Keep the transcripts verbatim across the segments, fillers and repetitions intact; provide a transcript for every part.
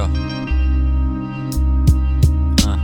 Йо. А.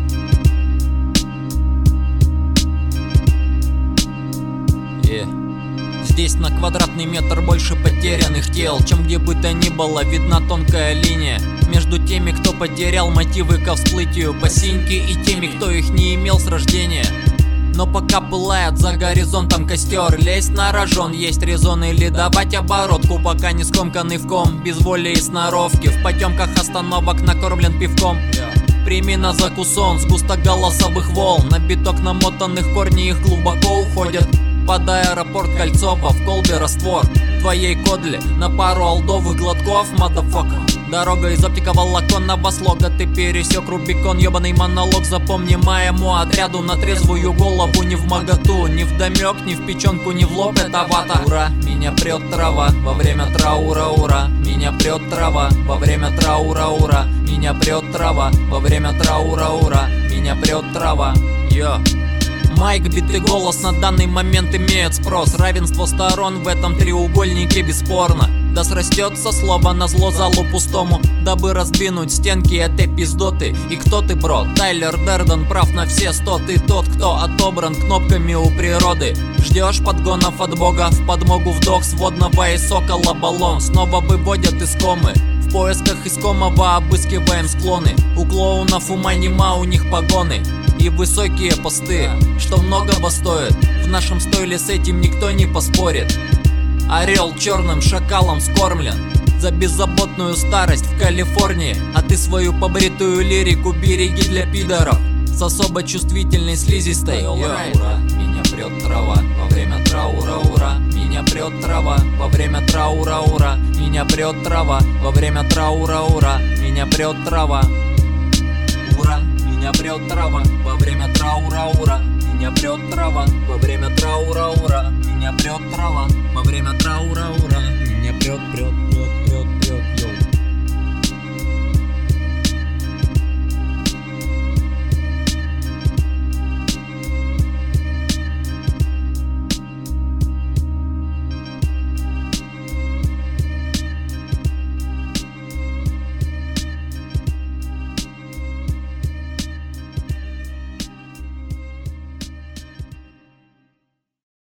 Yeah. Здесь на квадратный метр больше потерянных тел, чем где бы то ни было. Видна тонкая линия между теми, кто потерял мотивы ко всплытию по синьке, и теми, кто их не имел с рождения. Но пока пылает за горизонтом костер, лезть на рожон есть резон, или давать оборотку, пока не скомканный в ком, без воли и сноровки. В потемках остановок накормлен пивком. Прими на закусон с густоголосовых волн, на биток намотанных корни их глубоко уходят. Под аэропорт Кольцова в колбе раствор твоей кодли на пару олдовых глотков, мадафака. Дорога из оптиковолоконного слога, ты пересек Рубикон. Ёбаный монолог, запомни моему отряду на трезвую голову, не в моготу, ни вдомек, ни в печенку, ни в лоб, это вата. Ура, меня прет трава во время траура, ура. Меня прет трава во время траура, ура. Меня прет трава во время траура, ура. Меня прет трава, йо. Майк, битый голос на данный момент имеет спрос. Равенство сторон в этом треугольнике бесспорно. Да срастется слово на зло залу пустому, дабы раздвинуть стенки этой пиздоты. И кто ты, бро? Тайлер Дерден прав на все сто. Ты тот, кто отобран кнопками у природы. Ждешь подгонов от бога, в подмогу вдох сводного и сокола баллон снова выводят из комы. В поисках искомого обыскиваем склоны. У клоунов ума нема, у них погоны и высокие посты, что многого стоит. В нашем стойле с этим никто не поспорит. Орел черным шакалом скормлен за беззаботную старость в Калифорнии. А ты свою побритую лирику береги для пидоров с особо чувствительной слизистой. Ура, ура, меня прет трава во время траура, ура. Меня прет трава во время траура, ура. Меня прет трава во время траура, ура. Меня прет трава, ура. Меня прет трава во время траура, ура. Меня прет трава во время траура, ура. Меня прет трава во время траура, ура. Меня прет, прет.